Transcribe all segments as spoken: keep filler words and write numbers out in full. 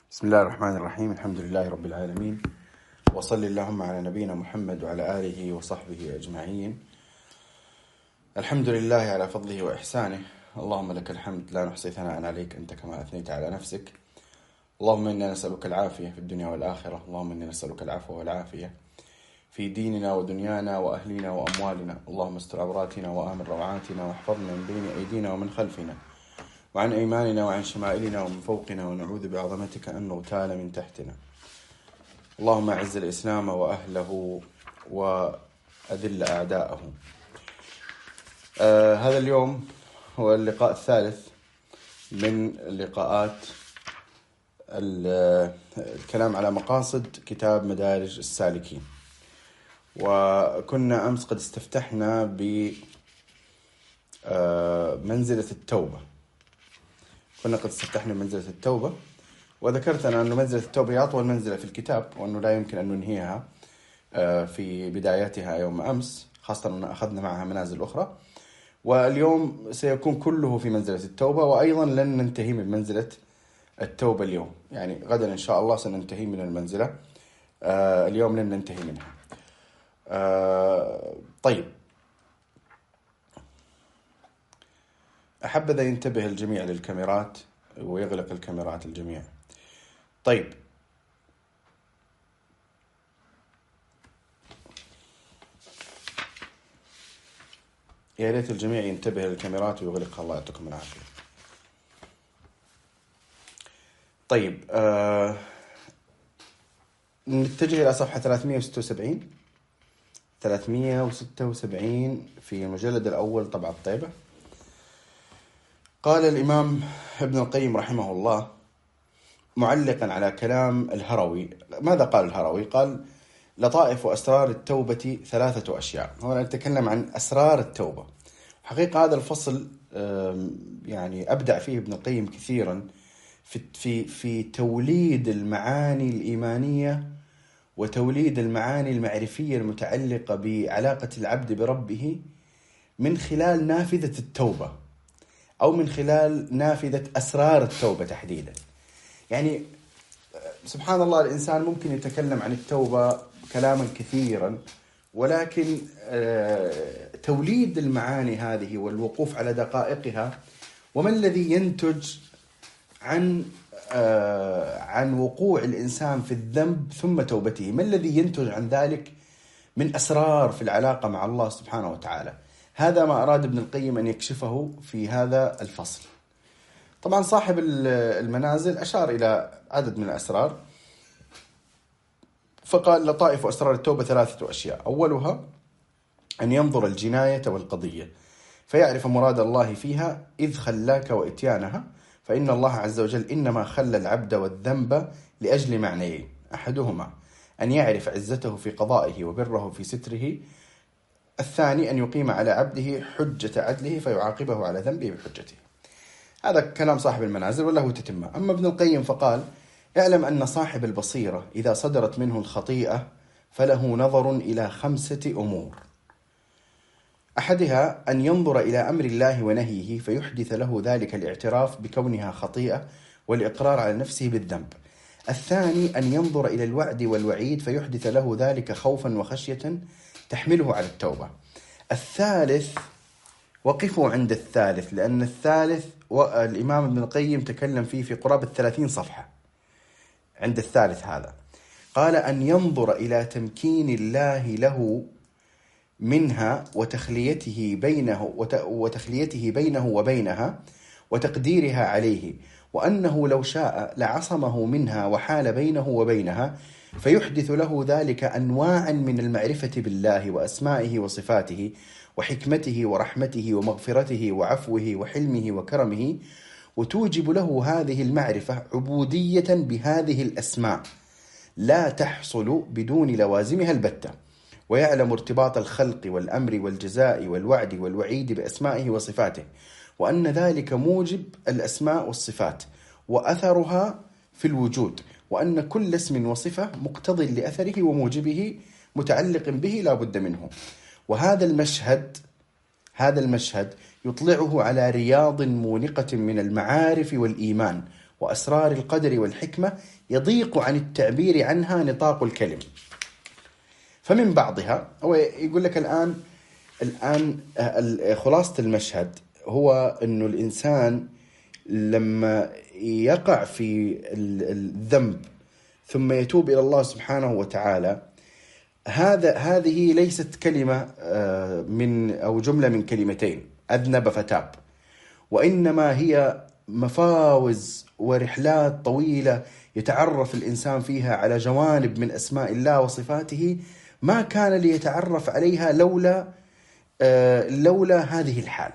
بسم الله الرحمن الرحيم. الحمد لله رب العالمين، وصل اللهم على نبينا محمد وعلى آله وصحبه أجمعين. الحمد لله على فضله وإحسانه، اللهم لك الحمد لا نحصي ثناء عليك أنت كما أثنيت على نفسك. اللهم إنا نسألك العافية في الدنيا والآخرة، اللهم إنا نسألك العفو والعافية في ديننا ودنيانا وأهلنا وأموالنا. اللهم استر عوراتنا وآمن روعاتنا، واحفظنا من بين أيدينا ومن خلفنا وعن أيماننا وعن شمائلنا ومن فوقنا، ونعوذ بعظمتك أن نغتال من تحتنا. اللهم أعز الإسلام وأهله وأذل أعداءه. آه هذا اليوم هو اللقاء الثالث من لقاءات الكلام على مقاصد كتاب مدارج السالكين، وكنا أمس قد استفتحنا بمنزلة التوبة. كنا قد استفتحنا منزلة التوبة، وذكرت أنا أن منزلة التوبة هي أطول منزلة في الكتاب، وأنه لا يمكن أن ننهيها في بداياتها يوم أمس، خاصة أن أخذنا معها منازل أخرى. واليوم سيكون كله في منزلة التوبة، وأيضا لن ننتهي من منزلة التوبة اليوم، يعني غدا إن شاء الله سننتهي من المنزلة، اليوم لن ننتهي منها. طيب، أحبذا ينتبه الجميع للكاميرات ويغلق الكاميرات الجميع. طيب، يا ريت الجميع ينتبه للكاميرات ويغلقها، الله يعطيكم العافية. طيب، آه نتجه إلى صفحة ثلاثمائة وستة وسبعين ثلاثمائة وستة وسبعين في المجلد الأول طبعة الطيبة. قال الإمام ابن القيم رحمه الله معلقا على كلام الهروي، ماذا قال الهروي؟ قال: لطائف وأسرار التوبة ثلاثة أشياء. هنا نتكلم عن أسرار التوبة. حقيقة هذا الفصل يعني أبدع فيه ابن القيم كثيرا في في في توليد المعاني الإيمانية وتوليد المعاني المعرفية المتعلقة بعلاقة العبد بربه من خلال نافذة التوبة، أو من خلال نافذة أسرار التوبة تحديدا. يعني سبحان الله، الإنسان ممكن يتكلم عن التوبة كلاما كثيرا، ولكن توليد المعاني هذه والوقوف على دقائقها، وما الذي ينتج عن عن وقوع الإنسان في الذنب ثم توبته، ما الذي ينتج عن ذلك من أسرار في العلاقة مع الله سبحانه وتعالى. هذا ما أراد ابن القيم أن يكشفه في هذا الفصل. طبعا صاحب المنازل أشار إلى عدد من الأسرار، فقال: لطائف وأسرار التوبة ثلاثة أشياء. أولها أن ينظر الجناية والقضية فيعرف مراد الله فيها إذ خلاك وإتيانها، فإن الله عز وجل إنما خلى العبد والذنب لأجل معنيين: أحدهما أن يعرف عزته في قضائه وبره في ستره، الثاني أن يقيم على عبده حجة عدله فيعاقبه على ذنبه بحجته. هذا كلام صاحب المنازل وله تتمة. أما ابن القيم فقال: اعلم أن صاحب البصيرة إذا صدرت منه الخطيئة فله نظر إلى خمسة أمور. أحدها أن ينظر إلى أمر الله ونهيه فيحدث له ذلك الاعتراف بكونها خطيئة والإقرار على نفسه بالذنب. الثاني أن ينظر إلى الوعد والوعيد فيحدث له ذلك خوفا وخشية تحمله على التوبة. الثالث، وقفوا عند الثالث، لأن الثالث والإمام ابن القيم تكلم فيه في قرابة ثلاثين صفحة. عند الثالث هذا قال: أن ينظر إلى تمكين الله له منها وتخليته بينه وتخليته بينه وبينها وتقديرها عليه، وأنه لو شاء لعصمه منها وحال بينه وبينها، فيحدث له ذلك أنواعا من المعرفة بالله وأسمائه وصفاته وحكمته ورحمته ومغفرته وعفوه وحلمه وكرمه، وتوجب له هذه المعرفة عبودية بهذه الأسماء لا تحصل بدون لوازمها البتة، ويعلم ارتباط الخلق والأمر والجزاء والوعد والوعيد بأسمائه وصفاته، وأن ذلك موجب الأسماء والصفات وأثرها في الوجود، وأن كل اسم وصفة مقتضي لأثره وموجبه متعلق به لا بد منه. وهذا المشهد هذا المشهد يطلعه على رياض مونقة من المعارف والإيمان وأسرار القدر والحكمة يضيق عن التعبير عنها نطاق الكلم. فمن بعضها، هو يقول لك الآن الآن خلاصة المشهد هو أنه الإنسان لما يقع في الذنب ثم يتوب إلى الله سبحانه وتعالى، هذا هذه ليست كلمة من أو جملة من كلمتين أذنب فتاب، وإنما هي مفاوز ورحلات طويلة يتعرف الإنسان فيها على جوانب من أسماء الله وصفاته ما كان ليتعرف عليها لولا لولا هذه الحال.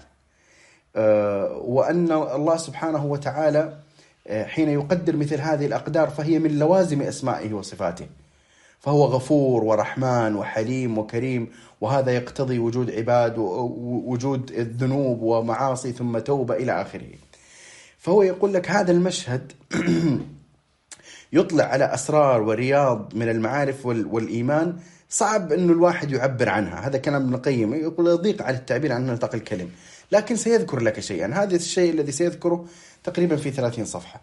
وأن الله سبحانه وتعالى حين يقدر مثل هذه الأقدار فهي من لوازم أسمائه وصفاته، فهو غفور ورحمن وحليم وكريم، وهذا يقتضي وجود عباد ووجود الذنوب ومعاصي ثم توبة إلى آخره. فهو يقول لك هذا المشهد يطلع على أسرار ورياض من المعارف والإيمان صعب أنه الواحد يعبر عنها. هذا كلام ابن القيم، يقول يضيق على التعبير عن نطاق الكلم، لكن سيذكر لك شيئا. هذا الشيء الذي سيذكره تقريبا في ثلاثين صفحة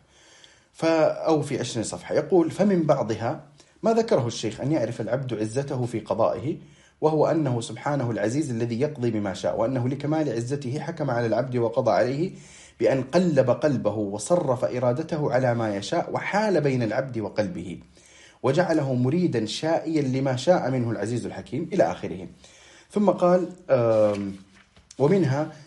أو في عشرين صفحة. يقول: فمن بعضها ما ذكره الشيخ أن يعرف العبد عزته في قضائه، وهو أنه سبحانه العزيز الذي يقضي بما شاء، وأنه لكمال عزته حكم على العبد وقضى عليه بأن قلب قلبه وصرف إرادته على ما يشاء، وحال بين العبد وقلبه وجعله مريدا شائيا لما شاء منه العزيز الحكيم إلى آخره. ثم قال: ومنها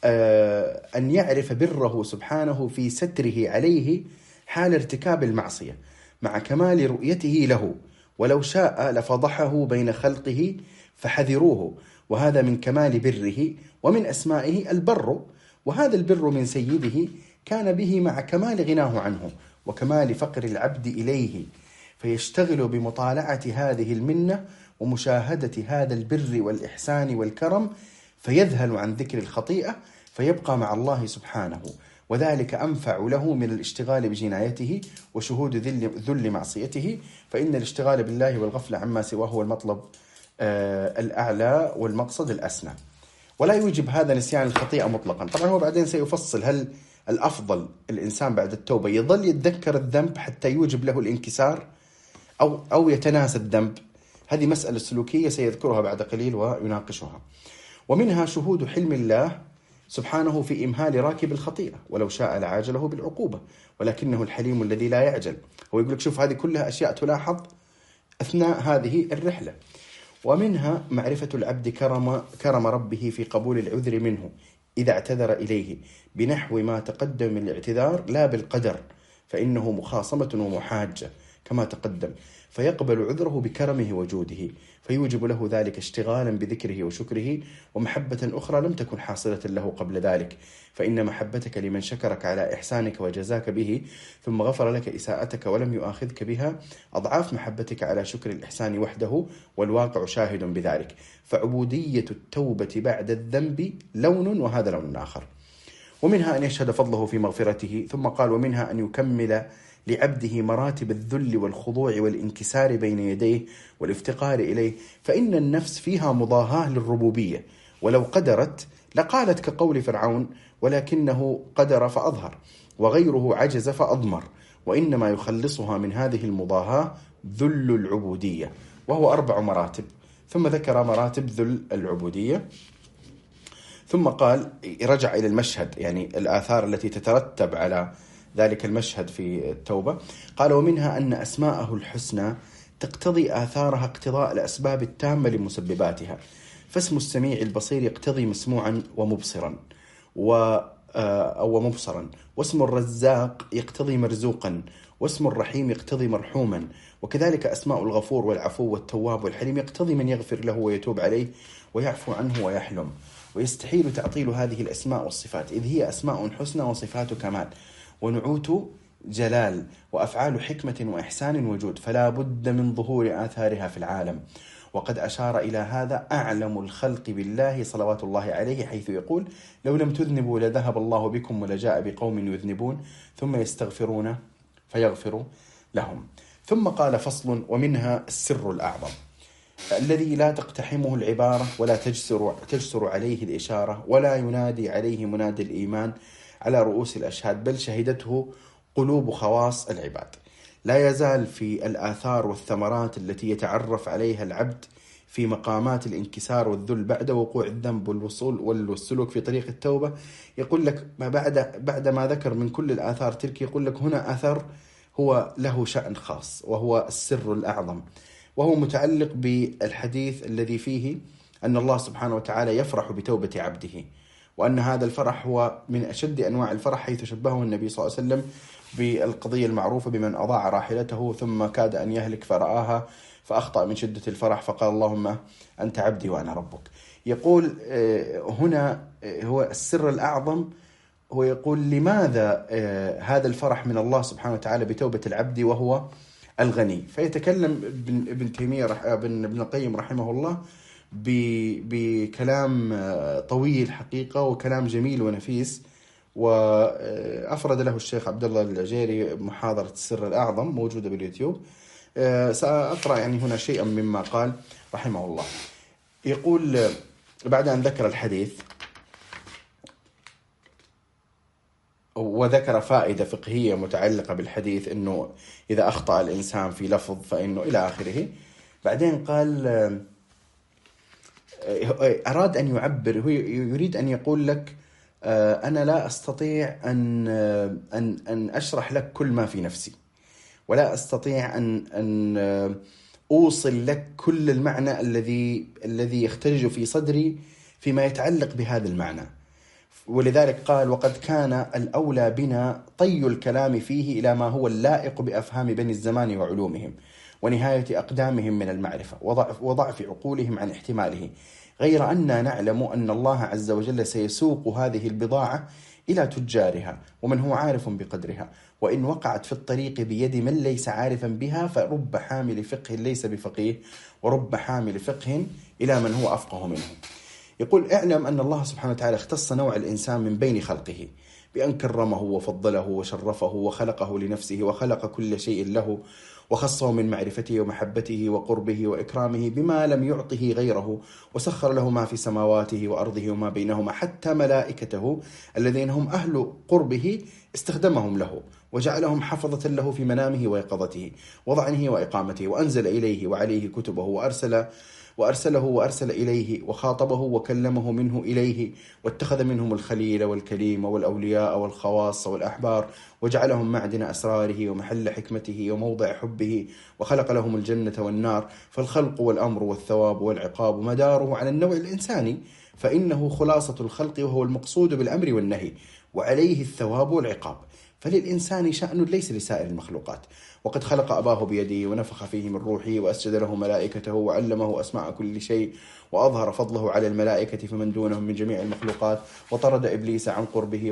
أن يعرف بره سبحانه في ستره عليه حال ارتكاب المعصية مع كمال رؤيته له، ولو شاء لفضحه بين خلقه فحذروه، وهذا من كمال بره. ومن أسمائه البر، وهذا البر من سيده كان به مع كمال غناه عنه وكمال فقر العبد إليه، فيشتغل بمطالعة هذه المنة ومشاهدة هذا البر والإحسان والكرم، فيذهل عن ذكر الخطيئة فيبقى مع الله سبحانه، وذلك أنفع له من الاشتغال بجنايته وشهود ذل, ذل معصيته، فإن الاشتغال بالله والغفلة عما سواه هو المطلب آه الأعلى والمقصد الأسنى، ولا يوجب هذا نسيان الخطيئة مطلقا. طبعا هو بعدين سيفصل هل الأفضل الإنسان بعد التوبة يظل يتذكر الذنب حتى يوجب له الانكسار أو, أو يتناسى الذنب. هذه مسألة سلوكية سيذكرها بعد قليل ويناقشها. ومنها شهود حلم الله سبحانه في إمهال راكب الخطيئة، ولو شاء لعاجله بالعقوبة، ولكنه الحليم الذي لا يعجل. هو يقول لك شوف هذه كلها أشياء تلاحظ أثناء هذه الرحلة. ومنها معرفة العبد كرم, كرم ربه في قبول العذر منه إذا اعتذر إليه بنحو ما تقدم من الاعتذار لا بالقدر، فإنه مخاصمة ومحاجة كما تقدم، فيقبل عذره بكرمه وجوده، فيوجب له ذلك اشتغالا بذكره وشكره ومحبة أخرى لم تكن حاصلة له قبل ذلك، فإن محبتك لمن شكرك على إحسانك وجزاك به ثم غفر لك إساءتك ولم يؤاخذك بها أضعاف محبتك على شكر الإحسان وحده، والواقع شاهد بذلك. فعبودية التوبة بعد الذنب لون، وهذا لون آخر. ومنها أن يشهد فضله في مغفرته. ثم قال: ومنها أن يكمل لعبده مراتب الذل والخضوع والانكسار بين يديه والافتقار إليه، فإن النفس فيها مضاهاة للربوبية، ولو قدرت لقالت كقول فرعون: ولكنه قدر فأظهر، وغيره عجز فأضمر، وإنما يخلصها من هذه المضاهاة ذل العبودية، وهو أربع مراتب. ثم ذكر مراتب ذل العبودية، ثم قال رجع إلى المشهد، يعني الآثار التي تترتب على ذلك المشهد في التوبة. قال: ومنها أن أسماءه الحسنى تقتضي آثارها اقتضاء الأسباب التامة لمسبباتها، فاسم السميع البصير يقتضي مسموعا ومبصرا و أو مبصرا، واسم الرزاق يقتضي مرزوقا، واسم الرحيم يقتضي مرحوما، وكذلك أسماء الغفور والعفو والتواب والحليم يقتضي من يغفر له ويتوب عليه ويعفو عنه ويحلم. ويستحيل تعطيل هذه الأسماء والصفات، إذ هي أسماء حسنى وصفات كمال ونعوت جلال وأفعال حكمة وإحسان وجود، فلا بد من ظهور آثارها في العالم. وقد أشار إلى هذا أعلم الخلق بالله صلوات الله عليه، حيث يقول: لو لم تذنبوا لذهب الله بكم ولجاء بقوم يذنبون ثم يستغفرون فيغفر لهم. ثم قال: فصل: ومنها السر الأعظم الذي لا تقتحمه العبارة ولا تجسر, تجسر عليه الإشارة، ولا ينادي عليه منادي الإيمان على رؤوس الأشهاد، بل شهدته قلوب خواص العباد. لا يزال في الآثار والثمرات التي يتعرف عليها العبد في مقامات الانكسار والذل بعد وقوع الذنب والوصول والسلوك في طريق التوبة. يقول لك ما بعد بعد ما ذكر من كل الآثار تلك، يقول لك هنا أثر هو له شأن خاص، وهو السر الأعظم، وهو متعلق بالحديث الذي فيه أن الله سبحانه وتعالى يفرح بتوبة عبده، وأن هذا الفرح هو من أشد أنواع الفرح، حيث شبهه النبي صلى الله عليه وسلم بالقضية المعروفة بمن أضاع راحلته ثم كاد أن يهلك فرآها فأخطأ من شدة الفرح فقال اللهم أنت عبدي وأنا ربك. يقول هنا هو السر الأعظم، هو يقول لماذا هذا الفرح من الله سبحانه وتعالى بتوبة العبد وهو الغني؟ فيتكلم ابن تيمية ابن القيم رحمه الله بكلام طويل حقيقة، وكلام جميل ونفيس، وأفرد له الشيخ عبد الله العجيري محاضرة السر الأعظم موجودة باليوتيوب. سأقرأ يعني هنا شيئا مما قال رحمه الله. يقول بعد أن ذكر الحديث وذكر فائدة فقهية متعلقة بالحديث، أنه إذا أخطأ الإنسان في لفظ فإنه إلى آخره، بعدين قال أراد أن يعبر، هو يريد أن يقول لك أنا لا أستطيع أن أن أن أشرح لك كل ما في نفسي، ولا أستطيع أن أن أوصل لك كل المعنى الذي الذي يختلج في صدري فيما يتعلق بهذا المعنى. ولذلك قال وقد كان الأولى بنا طي الكلام فيه إلى ما هو اللائق بأفهام بني الزمان وعلومهم، ونهاية أقدامهم من المعرفة، وضعف, وضعف عقولهم عن احتماله، غير أننا نعلم أن الله عز وجل سيسوق هذه البضاعة إلى تجارها ومن هو عارف بقدرها، وإن وقعت في الطريق بيد من ليس عارفا بها فرب حامل فقه ليس بفقيه، ورب حامل فقه إلى من هو أفقه منه. يقول اعلم أن الله سبحانه وتعالى اختص نوع الإنسان من بين خلقه بأن كرمه وفضله وشرفه وخلقه لنفسه، وخلق كل شيء له، وخصه من معرفته ومحبته وقربه وإكرامه بما لم يعطه غيره، وسخر له ما في سماواته وأرضه وما بينهما، حتى ملائكته الذين هم أهل قربه استخدمهم له، وجعلهم حفظة له في منامه ويقظته وضعنه وإقامته، وأنزل إليه وعليه كتبه، وأرسل وأرسله وأرسل إليه، وخاطبه وكلمه منه إليه، واتخذ منهم الخليل والكليم والأولياء والخواص والأحبار، وجعلهم معدن أسراره ومحل حكمته وموضع حبه، وخلق لهم الجنة والنار. فالخلق والأمر والثواب والعقاب مداره على النوع الإنساني، فإنه خلاصة الخلق وهو المقصود بالأمر والنهي، وعليه الثواب والعقاب. فللإنسان شأن ليس لسائر المخلوقات، وقد خلق أباه بيده ونفخ فيه من روحه وأسجد له ملائكته وعلمه أسماء كل شيء، وأظهر فضله على الملائكة فمن دونهم من جميع المخلوقات، وطرد إبليس عن قربه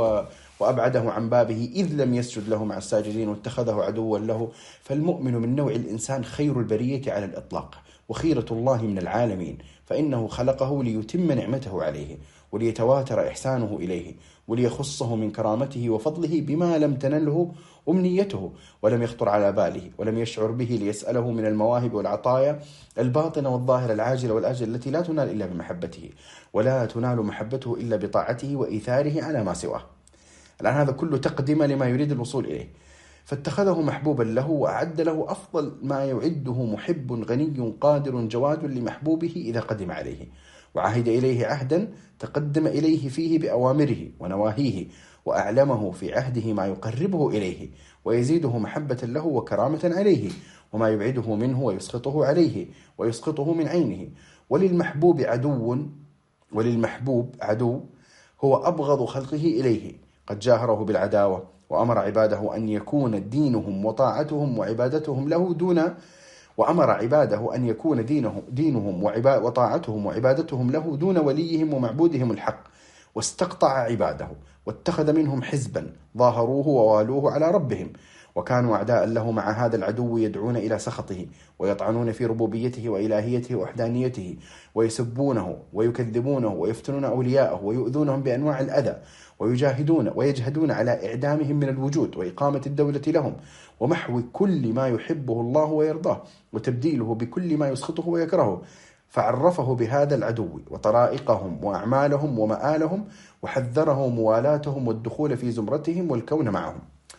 وأبعده عن بابه إذ لم يسجد له مع الساجدين، واتخذه عدوا له. فالمؤمن من نوع الإنسان خير البرية على الإطلاق، وخيرة الله من العالمين، فإنه خلقه ليتم نعمته عليه، وليتواتر إحسانه إليه، وليخصه من كرامته وفضله بما لم تنله أمنيته ولم يخطر على باله ولم يشعر به، ليسأله من المواهب والعطايا الباطنة والظاهرة العاجلة والآجلة التي لا تنال إلا بمحبته، ولا تنال محبته إلا بطاعته وإيثاره على ما سواه. الآن هذا كله تقدم لما يريد الوصول إليه، فاتخذه محبوبا له، وأعد له أفضل ما يعده محب غني قادر جواد لمحبوبه إذا قدم عليه، وعهد إليه عهدا تقدم إليه فيه بأوامره ونواهيه، وأعلمه في عهده ما يقربه إليه ويزيده محبة له وكرامة عليه، وما يبعده منه ويسقطه عليه ويسقطه من عينه. وللمحبوب عدو وللمحبوب عدو هو أبغض خلقه إليه، قد جاهره بالعداوة، وأمر عباده أن يكون دينهم وطاعتهم وعبادتهم له دون وأمر عباده أن يكون دينهم, دينهم وطاعتهم وعبادتهم له دون وليهم ومعبودهم الحق، واستقطع عباده واتخذ منهم حزبا ظاهروه ووالوه على ربهم، وكانوا أعداء له. مع هذا العدو يدعون إلى سخطه، ويطعنون في ربوبيته وإلهيته ووحدانيته، ويسبونه ويكذبونه ويفتنون أولياءه ويؤذونهم بأنواع الأذى، ويجاهدون ويجهدون على إعدامهم من الوجود وإقامة الدولة لهم، ومحو كل ما يحبه الله ويرضاه، وتبديله بكل ما يسخطه ويكرهه. فعرفه بهذا العدو وطرائقهم وأعمالهم ومآلهم، وحذره موالاتهم والدخول في زمرتهم والكون معهم.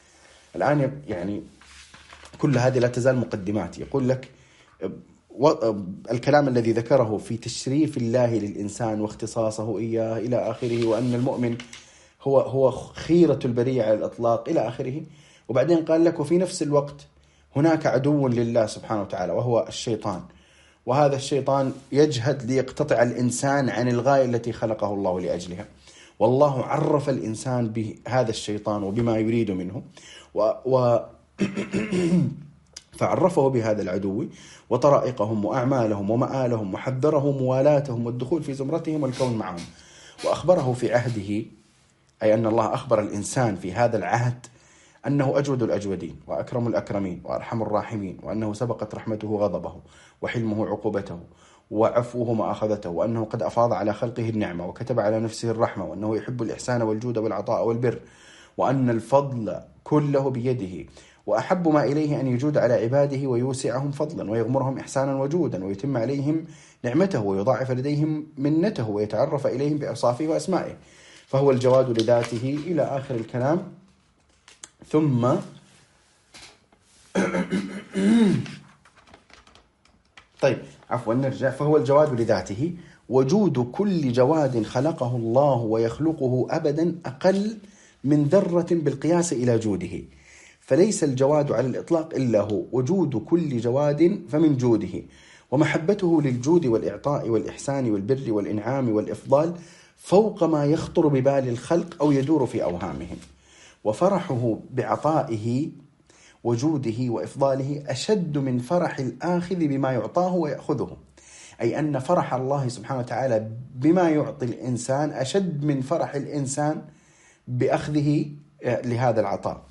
الآن يعني كل هذه لا تزال مقدمات. يقول لك الكلام الذي ذكره في تشريف الله للإنسان واختصاصه إياه إلى آخره، وأن المؤمن هو هو خيرة البرية على الإطلاق إلى آخره. وبعدين قال لك وفي نفس الوقت هناك عدو لله سبحانه وتعالى وهو الشيطان، وهذا الشيطان يجهد ليقتطع الإنسان عن الغاية التي خلقه الله لأجلها. والله عرف الإنسان بهذا الشيطان وبما يريد منه و, و فعرفه بهذا العدو وطرائقهم وأعمالهم ومآلهم، وحذره موالاتهم والدخول في زمرتهم والكون معهم. وأخبره في عهده، أي أن الله أخبر الإنسان في هذا العهد أنه أجود الأجودين وأكرم الأكرمين وأرحم الراحمين، وأنه سبقت رحمته غضبه وحلمه عقوبته وعفوه مآخذته، وأنه قد أفاض على خلقه النعمة وكتب على نفسه الرحمة، وأنه يحب الإحسان والجود والعطاء والبر، وأن الفضل كله بيده، وأحب ما إليه أن يجود على عباده ويوسعهم فضلا ويغمرهم إحسانا وجودا ويتم عليهم نعمته ويضاعف لديهم منته ويتعرف إليهم بأوصافه وأسمائه، فهو الجواد لذاته إلى آخر الكلام. ثم طيب عفوا نرجع. فهو الجواد لذاته، وجود كل جواد خلقه الله ويخلقه أبدا أقل من ذرة بالقياس إلى جوده، فليس الجواد على الإطلاق إلا هو. وجود كل جواد فمن جوده، ومحبته للجود والإعطاء والإحسان والبر والإنعام والإفضال فوق ما يخطر ببال الخلق أو يدور في أوهامهم. وفرحه بعطائه وجوده وإفضاله أشد من فرح الآخذ بما يعطاه ويأخذه، أي أن فرح الله سبحانه وتعالى بما يعطي الإنسان أشد من فرح الإنسان بأخذه لهذا العطاء،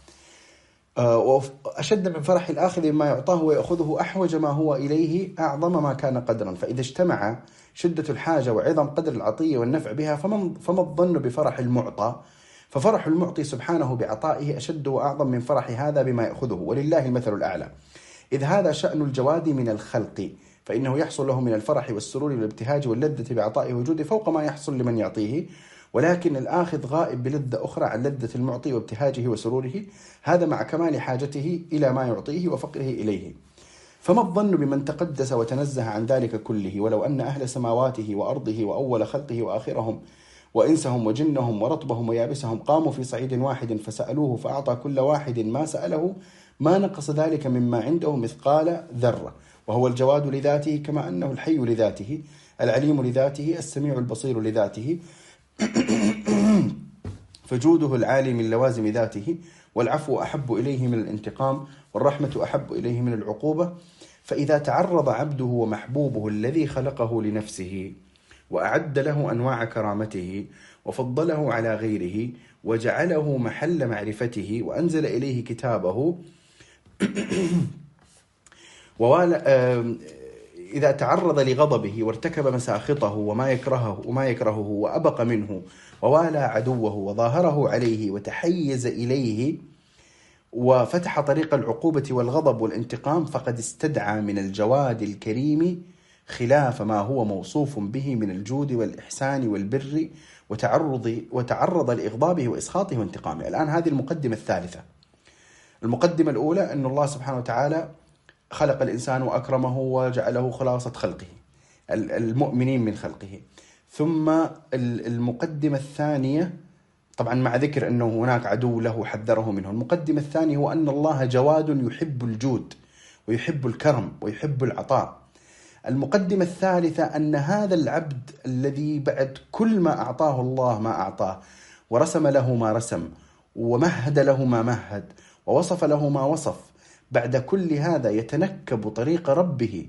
وأشد من فرح الآخذ بما يعطاه ويأخذه أحوج ما هو إليه أعظم ما كان قدرا. فإذا اجتمع شدة الحاجة وعظم قدر العطية والنفع بها فما الظن بفرح المعطى؟ ففرح المعطي سبحانه بعطائه أشد وأعظم من فرح هذا بما يأخذه، ولله المثل الأعلى. إذ هذا شأن الجواد من الخلق، فإنه يحصل له من الفرح والسرور والابتهاج واللذة بعطائه وجوده فوق ما يحصل لمن يعطيه، ولكن الآخذ غائب بلذة أخرى عن لذة المعطي وابتهاجه وسروره، هذا مع كمال حاجته إلى ما يعطيه وفقره إليه. فما الظن بمن تقدس وتنزه عن ذلك كله، ولو أن أهل سماواته وأرضه وأول خلقه وآخرهم وإنسهم وجنهم ورطبهم ويابسهم قاموا في صعيد واحد فسألوه فأعطى كل واحد ما سأله، ما نقص ذلك مما عنده مثقال ذرة. وهو الجواد لذاته، كما أنه الحي لذاته، العليم لذاته، السميع البصير لذاته، فجوده العالي من لوازم ذاته، والعفو أحب إليه من الانتقام، والرحمة أحب إليه من العقوبة. فإذا تعرض عبده ومحبوبه الذي خلقه لنفسه وأعد له أنواع كرامته وفضله على غيره وجعله محل معرفته وأنزل إليه كتابه إذا تعرض لغضبه وارتكب مساخطه وما يكرهه وما يكرهه وأبق منه ووالى عدوه وظاهره عليه وتحيز إليه وفتح طريق العقوبة والغضب والانتقام، فقد استدعى من الجواد الكريم خلاف ما هو موصوف به من الجود والإحسان والبر وتعرض وتعرض لإغضابه وإسخاطه وانتقامه. الآن هذه المقدمة الثالثة. المقدمة الأولى أن الله سبحانه وتعالى خلق الإنسان وأكرمه وجعله خلاصة خلقه، المؤمنين من خلقه. ثم المقدمة الثانية، طبعا مع ذكر أنه هناك عدو له حذره منه. المقدمة الثانية هو أن الله جواد يحب الجود ويحب الكرم ويحب العطاء. المقدمة الثالثة أن هذا العبد الذي بعد كل ما أعطاه الله ما أعطاه ورسم له ما رسم ومهد له ما مهد ووصف له ما وصف، بعد كل هذا يتنكب طريق ربه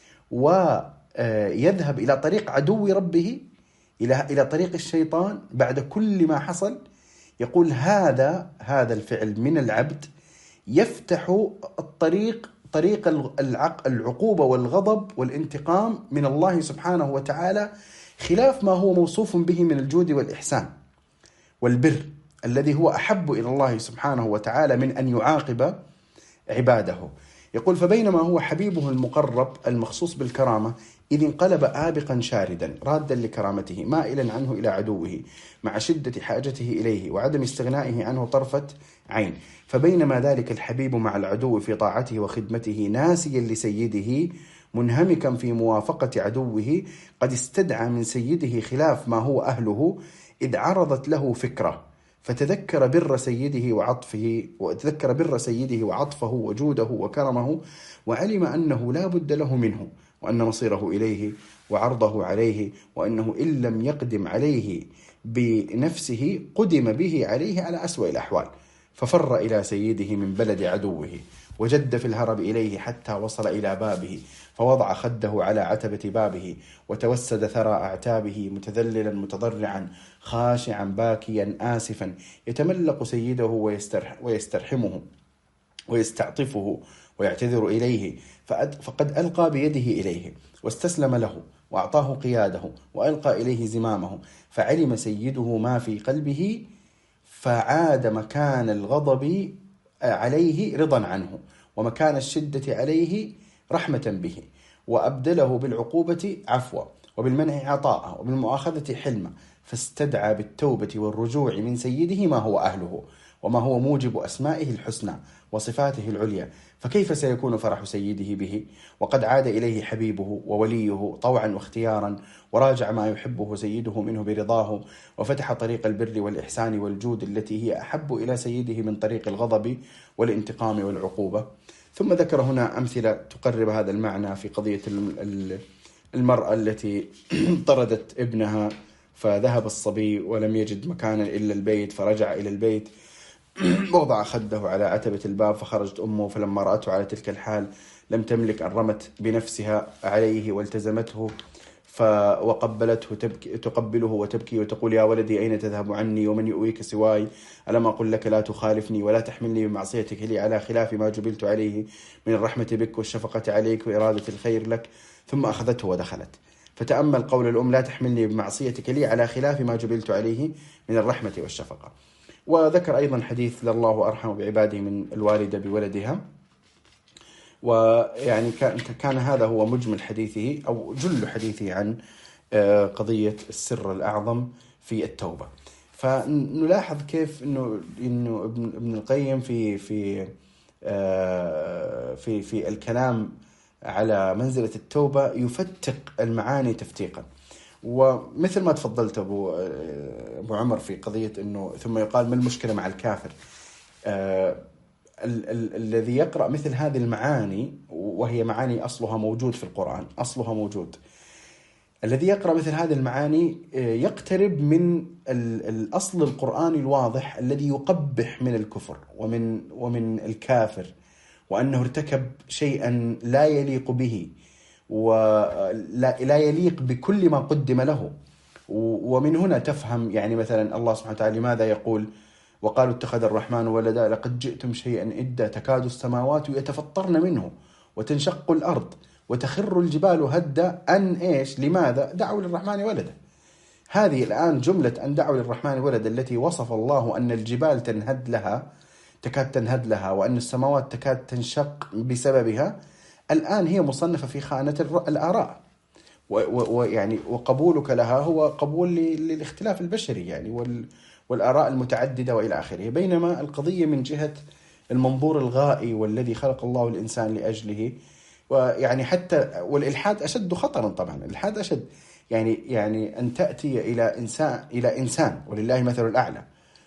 ويذهب إلى طريق عدو ربه، إلى إلى طريق الشيطان. بعد كل ما حصل يقول هذا هذا الفعل من العبد يفتح الطريق طريق العقوبة والغضب والانتقام من الله سبحانه وتعالى، خلاف ما هو موصوف به من الجود والإحسان والبر الذي هو أحب إلى الله سبحانه وتعالى من أن يعاقب عباده. يقول: فبينما هو حبيبه المقرب المخصوص بالكرامة إذ انقلب آبقا شاردا رادا لكرامته مائلا عنه إلى عدوه مع شدة حاجته إليه وعدم استغنائه عنه طرفة عين. فبينما ذلك الحبيب مع العدو في طاعته وخدمته ناسيا لسيده منهمكا في موافقة عدوه قد استدعى من سيده خلاف ما هو أهله، إذ عرضت له فكرة فتذكر بر سيده وعطفه وتذكر بر سيده وعطفه وجوده وكرمه، وعلم أنه لا بد له منه، وأن مصيره إليه وعرضه عليه، وأنه إن لم يقدم عليه بنفسه قدم به عليه على أسوأ الأحوال. ففر إلى سيده من بلد عدوه وجد في الهرب إليه حتى وصل إلى بابه، فوضع خده على عتبة بابه وتوسد ثرى أعتابه متذللا متضرعا خاشعا باكيا آسفا يتملق سيده ويسترحمه ويستعطفه ويعتذر إليه، فقد ألقى بيده إليه واستسلم له وأعطاه قياده وألقى إليه زمامه، فعلم سيده ما في قلبه فعاد مكان الغضب عليه رضا عنه ومكان الشدة عليه رحمة به، وأبدله بالعقوبة عفوا وبالمنع عطاء وبالمؤاخذة حلما، فاستدعى بالتوبة والرجوع من سيده ما هو أهله وما هو موجب أسمائه الحسنى وصفاته العليا. فكيف سيكون فرح سيده به وقد عاد إليه حبيبه ووليه طوعا واختيارا، وراجع ما يحبه سيده منه برضاه، وفتح طريق البر والإحسان والجود التي هي أحب إلى سيده من طريق الغضب والانتقام والعقوبة. ثم ذكر هنا أمثلة تقرب هذا المعنى في قضية المرأة التي طردت ابنها فذهب الصبي ولم يجد مكانا إلا البيت، فرجع إلى البيت ووضع خده على عتبة الباب، فخرجت أمه فلما رأته على تلك الحال لم تملك أن رمت بنفسها عليه والتزمته وقبلته تبكي تقبله وتبكي وتقول: يا ولدي أين تذهب عني ومن يؤويك سواي؟ ألم أقل لك لا تخالفني ولا تحملني بمعصيتك لي على خلاف ما جبلت عليه من الرحمة بك والشفقة عليك وإرادة الخير لك. ثم أخذته ودخلت. فتأمل قول الأم: لا تحملني بمعصيتك لي على خلاف ما جبلت عليه من الرحمة والشفقة. وذكر أيضا حديث: لله أرحم بعباده من الوالدة بولدها. ويعني كان هذا هو مجمل حديثه أو جل حديثه عن قضية السر الأعظم في التوبة. فنلاحظ كيف إنه إنه ابن القيم في في في في الكلام على منزلة التوبة يفتق المعاني تفتيقا. ومثل ما تفضلت أبو أبو عمر في قضية إنه ثم يقال: ما المشكلة مع الكافر؟ ال- ال- الذي يقرأ مثل هذه المعاني، وهي معاني أصلها موجود في القرآن، أصلها موجود، الذي يقرأ مثل هذه المعاني يقترب من الأصل القرآني الواضح الذي يقبح من الكفر ومن ومن الكافر، وأنه ارتكب شيئا لا يليق به ولا لا يليق بكل ما قدم له. ومن هنا تفهم يعني مثلا الله سبحانه وتعالى لماذا يقول: وقالوا اتخذ الرحمن ولدا لقد جئتم شيئا إدا تكاد السماوات يتفطرن منه وتنشق الأرض وتخر الجبال هدا أن إيش لماذا دعوا للرحمن ولدا. هذه الآن جملة أن دعوا للرحمن ولدا التي وصف الله أن الجبال تنهد لها تكاد تنهد لها وأن السماوات تكاد تنشق بسببها، الآن هي مصنفة في خانة الآراء، ويعني وقبولك لها هو قبول للاختلاف البشري يعني وال والآراء المتعددة وإلى آخره. بينما القضية من جهة المنظور الغائي والذي خلق الله الإنسان لأجله، ويعني حتى والإلحاد أشد خطرا طبعا. الإلحاد أشد يعني يعني أن تأتي إلى إنسان إلى إنسان ولله مثل الأعلى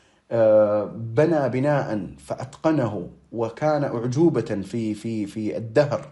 بنى بناء فأتقنه وكان أعجوبة في في في الدهر،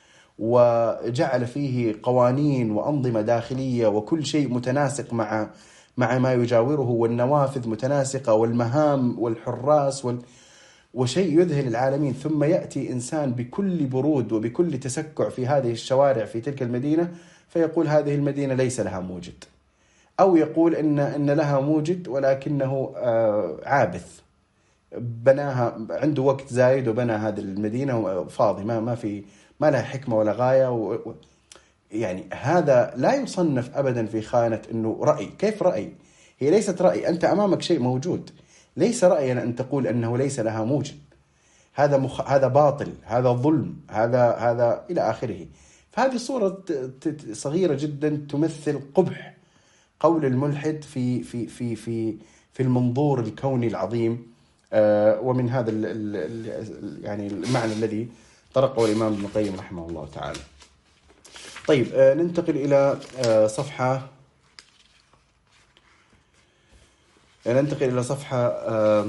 وجعل فيه قوانين وأنظمة داخلية وكل شيء متناسق مع مع ما يجاوره، والنوافذ متناسقة والمهام والحراس وال... وشيء يذهل العالمين. ثم يأتي إنسان بكل برود وبكل تسكع في هذه الشوارع في تلك المدينة فيقول هذه المدينة ليس لها موجد، أو يقول إن إن لها موجد ولكنه عابث، بناها عنده وقت زايد وبنى هذه المدينة فاضي ما ما في ما لها حكمة ولا غاية و... يعني هذا لا يصنف أبدا في خانة أنه رأي. كيف رأي؟ هي ليست رأي، أنت أمامك شيء موجود، ليس رأيا أن تقول أنه ليس لها موجد. هذا مخ... هذا باطل، هذا ظلم، هذا هذا إلى آخره. فهذه صورة صغيرة جدا تمثل قبح قول الملحد في في في في في المنظور الكوني العظيم. آه ومن هذا ال ال يعني المعنى الذي طرقه الإمام ابن القيم رحمه الله تعالى. طيب، آه ننتقل إلى آه صفحة ننتقل إلى صفحة آه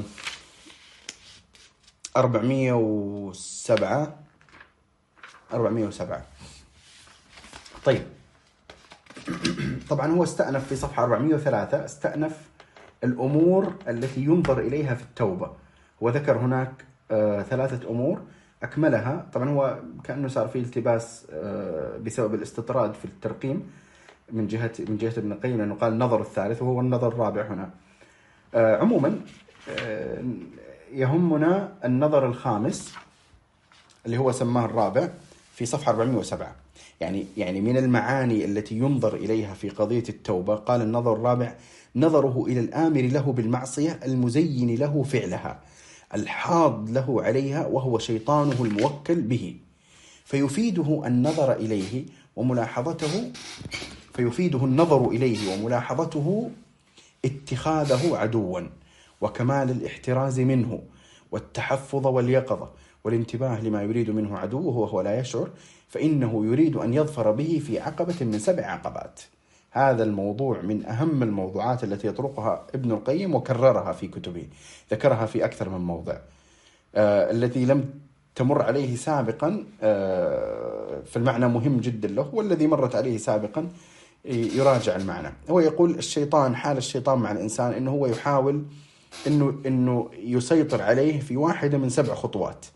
أربعمائة وسبعة أربعمائة وسبعة. طيب، طبعا هو استأنف في صفحة أربعمائة وثلاثة، استأنف الأمور التي ينظر إليها في التوبة، وذكر هناك آه ثلاثة أمور أكملها. طبعا هو كأنه صار فيه التباس آه بسبب الاستطراد في الترقيم من جهة من جهة ابن القيم، لأنه قال النظر الثالث وهو النظر الرابع هنا. آه عموما آه يهمنا النظر الخامس اللي هو سماه الرابع في صفحة أربعمائة وسبعة. يعني يعني من المعاني التي ينظر إليها في قضية التوبة، قال النظر الرابع: نظره إلى الآمر له بالمعصية المزين له فعلها الحاض له عليها وهو شيطانه الموكل به، فيفيده النظر إليه وملاحظته فيفيده النظر إليه وملاحظته اتخاذه عدوا، وكمال الاحتراز منه والتحفظ واليقظة والانتباه لما يريد منه عدوه وهو لا يشعر، فإنه يريد أن يظفر به في عقبة من سبع عقبات. هذا الموضوع من أهم الموضوعات التي يطرقها ابن القيم وكررها في كتبه، ذكرها في أكثر من موضع، آه الذي لم تمر عليه سابقا، آه في المعنى مهم جدا له، والذي مرت عليه سابقا يراجع المعنى. هو يقول الشيطان، حال الشيطان مع الإنسان إنه هو يحاول إنه إنه يسيطر عليه في واحدة من سبع خطوات.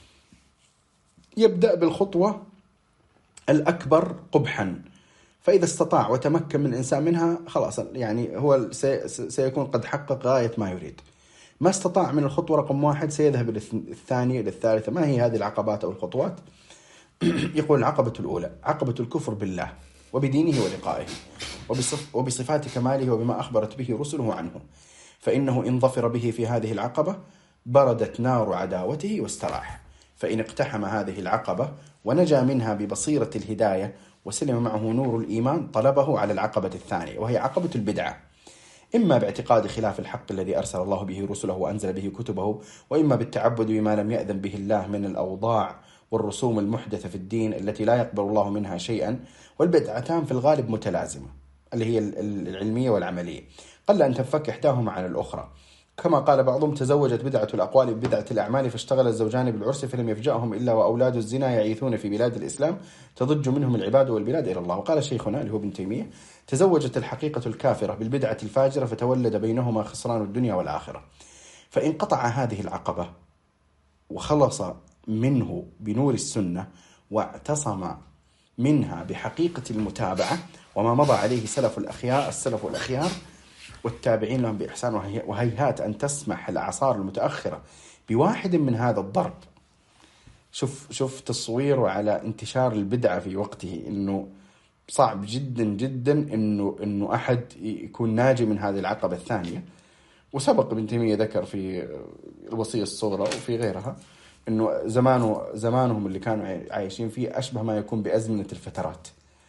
يبدأ بالخطوة الأكبر قبحا، فإذا استطاع وتمكن من الإنسان منها خلاص، يعني هو سيكون قد حقق غاية ما يريد. ما استطاع من الخطوة رقم واحد سيذهب للثانية للثالثة. ما هي هذه العقبات أو الخطوات؟ يقول العقبة الأولى عقبة الكفر بالله وبدينه ولقائه وبصف وبصفات كماله وبما أخبرت به رسله عنه، فإنه إن ظفر به في هذه العقبة بردت نار عداوته واستراح، فإن اقتحم هذه العقبة ونجا منها ببصيرة الهداية وسلم معه نور الإيمان طلبه على العقبة الثانية، وهي عقبة البدعة، إما باعتقاد خلاف الحق الذي أرسل الله به رسله وأنزل به كتبه، وإما بالتعبد بما لم يأذن به الله من الأوضاع والرسوم المحدثة في الدين التي لا يقبل الله منها شيئا. والبدعتان في الغالب متلازمة، اللي هي العلمية والعملية، قل أن تنفك إحداهما عن الأخرى. كما قال بعضهم: تزوجت بدعة الأقوال ببدعة الأعمال فاشتغل الزوجان بالعرس فلم يفجأهم إلا وأولاد الزنا يعيثون في بلاد الإسلام تضج منهم العباد والبلاد إلى الله. وقال شيخنا اللي هو ابن تيمية: تزوجت الحقيقة الكافرة بالبدعة الفاجرة فتولد بينهما خسران الدنيا والآخرة. فإن قطع هذه العقبة وخلص منه بنور السنة واعتصم منها بحقيقة المتابعة وما مضى عليه سلف الأخيار السلف الأخيار والتابعين لهم بإحسان، وهيهات أن تسمح الأعصار المتأخرة بواحد من هذا الضرب. شوف شوف تصويره على انتشار البدعة في وقته، إنه صعب جدا جدا إنه إنه أحد يكون ناجي من هذه العقبة الثانية. وسبق ابن تيمية ذكر في الوصية الصغرى وفي غيرها إنه زمانه زمانهم اللي كانوا عايشين فيه أشبه ما يكون بأزمنة الفترات.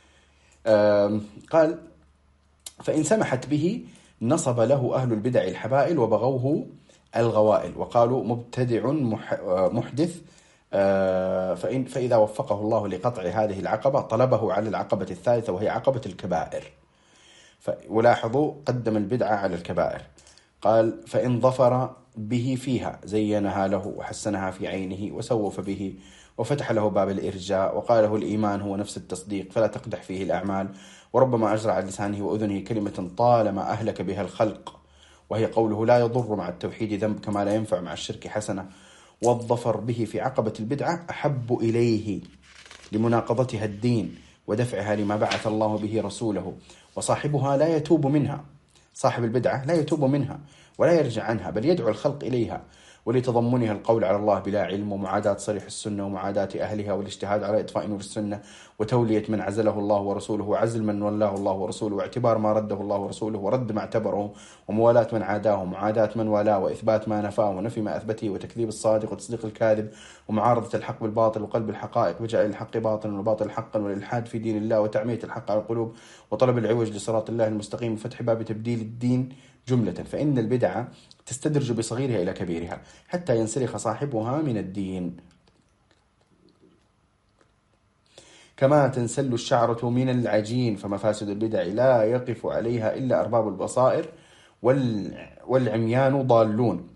قال: فإن سمحت به نصب له أهل البدع الحبائل وبغوه الغوائل وقالوا مبتدع محدث، فإن فإذا وفقه الله لقطع هذه العقبة طلبه على العقبة الثالثة وهي عقبة الكبائر. ولاحظوا قدم البدعة على الكبائر. قال: فإن ظفر به فيها زينها له وحسنها في عينه وسوف به وفتح له باب الإرجاء وقال له الإيمان هو نفس التصديق فلا تقدح فيه الأعمال، وربما أجرى على لسانه وأذنه كلمة طالما أهلك بها الخلق، وهي قوله لا يضر مع التوحيد ذنب كما لا ينفع مع الشرك حسنة. والظفر به في عقبة البدعة أحب إليه لمناقضتها الدين ودفعها لما بعث الله به رسوله، وصاحبها لا يتوب منها، صاحب البدعة لا يتوب منها ولا يرجع عنها بل يدعو الخلق إليها ولتضمنها القول على الله بلا علم، ومعاداة صريح السنة ومعاداة أهلها، والاجتهاد على إطفاء نور السنة، وتولية من عزله الله ورسوله، وعزل من ولاه الله ورسوله، واعتبار ما رده الله ورسوله ورد ما اعتبره، وموالاة من عاداه ومعاداة من والاه، وإثبات ما نفاه ونفي ما أثبته، وتكذيب الصادق وتصديق الكاذب، ومعارضة الحق بالباطل، وقلب الحقائق بجعل الحق باطلا والباطل حقا، والإلحاد في دين الله، وتعمية الحق على القلوب، وطلب العوج لصراط الله المستقيم، وفتح باب تبديل الدين جملة. فإن البدعة تستدرج بصغيرها إلى كبيرها حتى ينسلخ صاحبها من الدين، كما تنسل الشعرة من العجين. فمفاسد البدع لا يقف عليها إلا أرباب البصائر، والعميان ضالون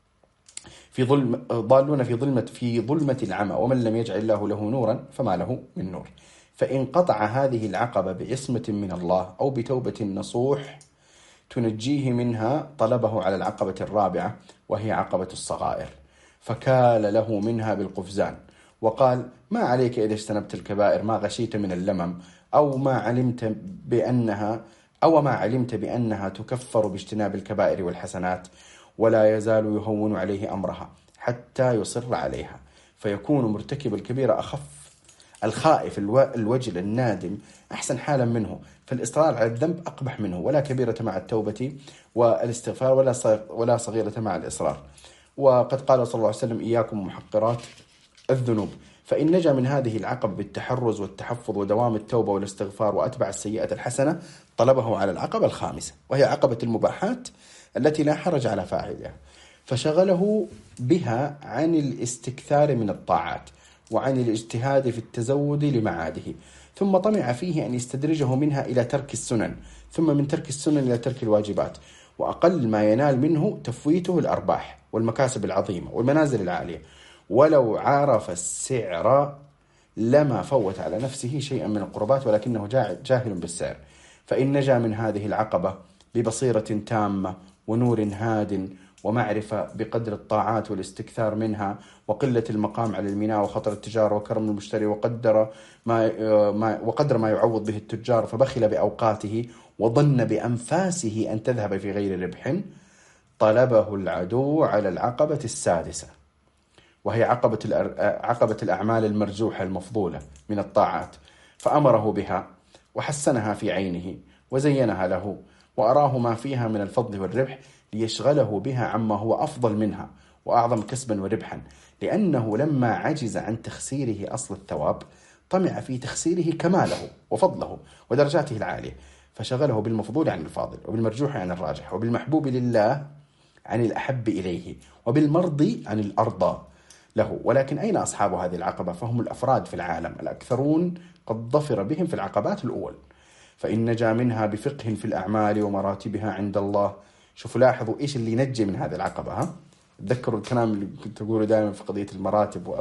في ظلم ضالون في ظلمة في ظلمة العمى، ومن لم يجعل الله له نورا فما له من نور. فإن قطع هذه العقبة بعصمة من الله أو بتوبة نصوح تنجيه منها، طلبه على العقبة الرابعة وهي عقبة الصغائر، فكال له منها بالقفزان، وقال: ما عليك إذا اجتنبت الكبائر ما غشيت من اللمم، أو ما علمت بأنها أو ما علمت بأنها تكفر باجتناب الكبائر والحسنات، ولا يزال يهون عليه أمرها حتى يصر عليها، فيكون مرتكب الكبيرة أخف الخائف الوجل النادم أحسن حالا منه، فالإصرار على الذنب أقبح منه، ولا كبيرة مع التوبة والاستغفار ولا ولا صغيرة مع الإصرار. وقد قال صلى الله عليه وسلم: إياكم محقرات الذنوب. فإن نجا من هذه العقبة بالتحرز والتحفظ ودوام التوبة والاستغفار وأتبع السيئة الحسنة، طلبه على العقبة الخامسة وهي عقبة المباحات التي لا حرج على فاعلها، فشغله بها عن الاستكثار من الطاعات وعن الاجتهاد في التزود لمعاده، ثم طمع فيه أن يستدرجه منها إلى ترك السنن، ثم من ترك السنن إلى ترك الواجبات، وأقل ما ينال منه تفويته الأرباح والمكاسب العظيمة والمنازل العالية، ولو عرف السعر لما فوت على نفسه شيئا من القربات، ولكنه جاهل بالسعر. فإن نجا من هذه العقبة ببصيرة تامة ونور هاد ومعرفة بقدر الطاعات والاستكثار منها، وقلة المقام على الميناء وخطر التجارة وكرم المشتري، وقدر ما وقدر ما يعوض به التجار، فبخل بأوقاته وظن بأنفاسه أن تذهب في غير ربح، طلبه العدو على العقبة السادسة وهي عقبة عقبة الأعمال المرجوحة المفضولة من الطاعات، فأمره بها وحسنها في عينه وزينها له، وأراه ما فيها من الفضل والربح ليشغله بها عما هو أفضل منها وأعظم كسبا وربحا، لأنه لما عجز عن تخسيره أصل الثواب طمع في تخسيره كماله وفضله ودرجاته العالية، فشغله بالمفضول عن الفاضل، وبالمرجوح عن الراجح، وبالمحبوب لله عن الأحب إليه، وبالمرضي عن الأرضى له. ولكن أين أصحاب هذه العقبة؟ فهم الأفراد في العالم، الأكثرون قد ظفر بهم في العقبات الأول. فإن نجا منها بفقه في الأعمال ومراتبها عند الله. شوفوا لاحظوا إيش اللي نجي من هذه العقبة، ها؟ تذكروا الكلام اللي كنت تقوله دائما في قضية المراتب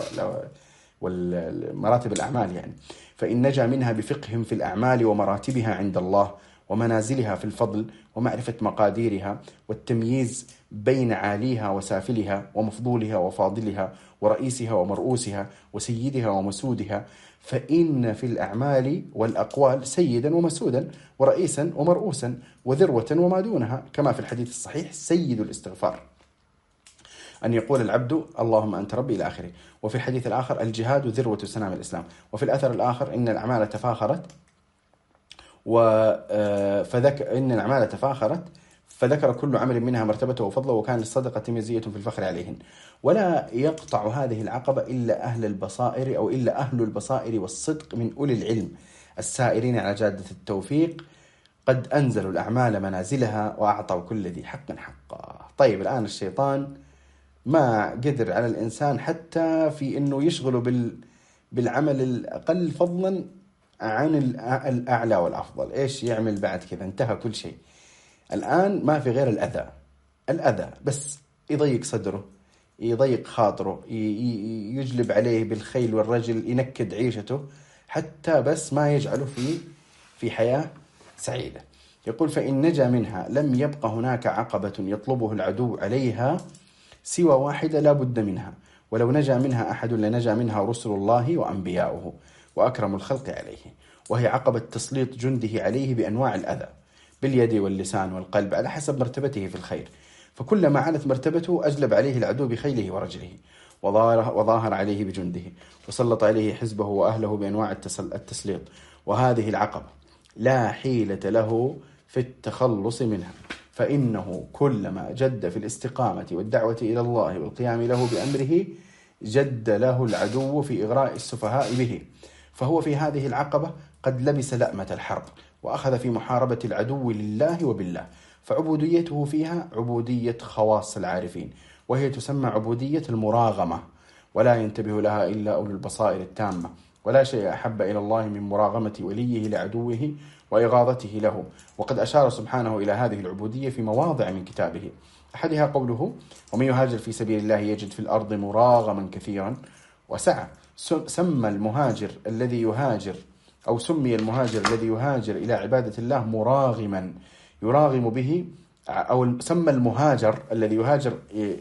والمراتب الأعمال يعني. فإن نجا منها بفقه في الأعمال ومراتبها عند الله ومنازلها في الفضل ومعرفة مقاديرها والتمييز بين عاليها وسافلها ومفضولها وفاضلها ورئيسها ومرؤوسها وسيدها ومسودها، فإن في الأعمال والأقوال سيدا ومسودا ورئيسا ومرؤوسا وذروة وما دونها، كما في الحديث الصحيح: سيد الاستغفار أن يقول العبد اللهم أنت ربي إلى آخره. وفي الحديث الآخر: الجهاد ذروة سنام الإسلام. وفي الأثر الآخر: إن الأعمال تفاخرت فذك إن الأعمال تفاخرت فذكر كل عمل منها مرتبته وفضله، وكان للصدقة مزية في الفخر عليهن. ولا يقطع هذه العقبة إلا أهل البصائر أو إلا أهل البصائر والصدق من أولي العلم السائرين على جادة التوفيق، قد أنزلوا الأعمال منازلها وأعطوا كل ذي حق حقا. طيب، الآن الشيطان ما قدر على الإنسان حتى في أنه يشغله بال بالعمل الأقل فضلا عن الأعلى والأفضل. إيش يعمل بعد كذا؟ انتهى كل شيء. الآن ما في غير الأذى الأذى بس، يضيق صدره، يضيق خاطره، يجلب عليه بالخيل والرجل، ينكد عيشته حتى بس ما يجعله في في حياة سعيدة. يقول: فإن نجا منها لم يبق هناك عقبة يطلبه العدو عليها سوى واحدة لا بد منها، ولو نجا منها أحد لنجا منها رسل الله وأنبياؤه وأكرم الخلق عليه، وهي عقبة تسليط جنده عليه بأنواع الأذى باليد واللسان والقلب على حسب مرتبته في الخير، فكلما علت مرتبته أجلب عليه العدو بخيله ورجله، وظاهر عليه بجنده، وسلط عليه حزبه وأهله بأنواع التسليط. وهذه العقبة لا حيلة له في التخلص منها، فإنه كلما جد في الاستقامة والدعوة إلى الله والقيام له بأمره جد له العدو في إغراء السفهاء به، فهو في هذه العقبة قد لبس لأمة الحرب، وأخذ في محاربة العدو لله وبالله، فعبوديته فيها عبودية خواص العارفين، وهي تسمى عبودية المراغمة، ولا ينتبه لها إلا أولو البصائر التامة. ولا شيء أحب إلى الله من مراغمة وليه لعدوه وإغاظته له. وقد أشار سبحانه إلى هذه العبودية في مواضع من كتابه، أحدها قوله: ومن يهاجر في سبيل الله يجد في الأرض مراغما كثيرا وسعة. سمى المهاجر الذي يهاجر أو سمي المهاجر الذي يهاجر إلى عبادة الله مراغما، يراغم به، أو سمى المهاجر الذي يهاجر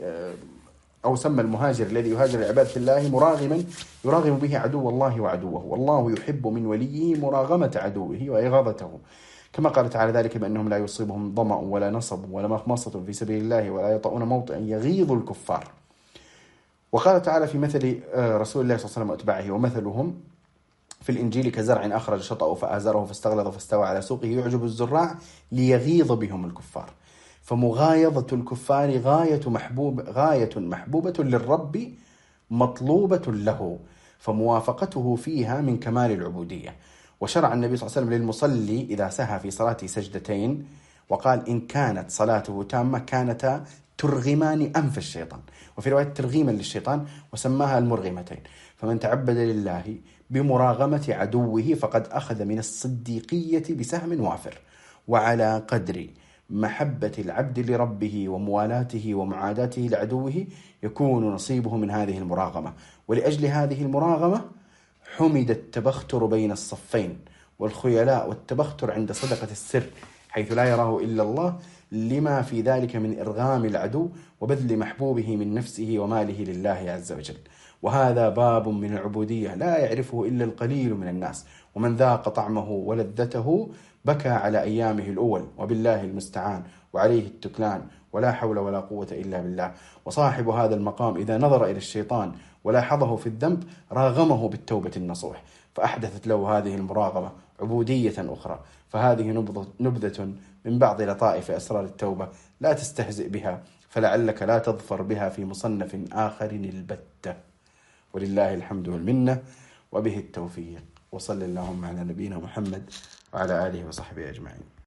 أو سمى المهاجر الذي يهاجر لعبادة الله مراغما يراغم به عدو الله وعدوه، والله يحب من وليه مراغمة عدوه وإغاظته، كما قال تعالى: ذلك بأنهم لا يصيبهم ظمأ ولا نصب ولا مخمصة في سبيل الله ولا يطؤون موطئا يغيظ الكفار. وقال تعالى في مثل رسول الله صلى الله عليه وسلم وأتباعه: ومثلهم في الإنجيل كزرع أخرج شطأه فآزره فاستغلظ فاستوى على سوقه يعجب الزراع ليغيظ بهم الكفار. فمغايظة الكفار غاية محبوب غاية محبوبة للرب مطلوبة له، فموافقته فيها من كمال العبودية. وشرع النبي صلى الله عليه وسلم للمصلي إذا سهى في صلاته سجدتين، وقال: إن كانت صلاته تامة كانتا ترغمان أنف الشيطان، وفي رواية ترغيما للشيطان، وسماها المرغمتين. فمن تعبد لله بمراغمة عدوه فقد أخذ من الصديقية بسهم وافر. وعلى قدر محبة العبد لربه وموالاته ومعاداته لعدوه يكون نصيبه من هذه المراغمة. ولأجل هذه المراغمة حمد التبختر بين الصفين، والخيلاء والتبختر عند صدقة السر حيث لا يراه إلا الله، لما في ذلك من إرغام العدو وبذل محبوبه من نفسه وماله لله عز وجل. وهذا باب من العبودية لا يعرفه إلا القليل من الناس، ومن ذاق طعمه ولذته بكى على أيامه الأول، وبالله المستعان وعليه التكلان، ولا حول ولا قوة إلا بالله. وصاحب هذا المقام إذا نظر إلى الشيطان ولاحظه في الذنب راغمه بالتوبة النصوح، فأحدثت له هذه المراغمة عبودية أخرى. فهذه نبذة من بعض لطائف أسرار التوبة، لا تستهزئ بها، فلعلك لا تظفر بها في مصنف آخر البتة. ولله الحمد والمنة، وبه التوفيق. وصلى اللهم على نبينا محمد وعلى آله وصحبه أجمعين.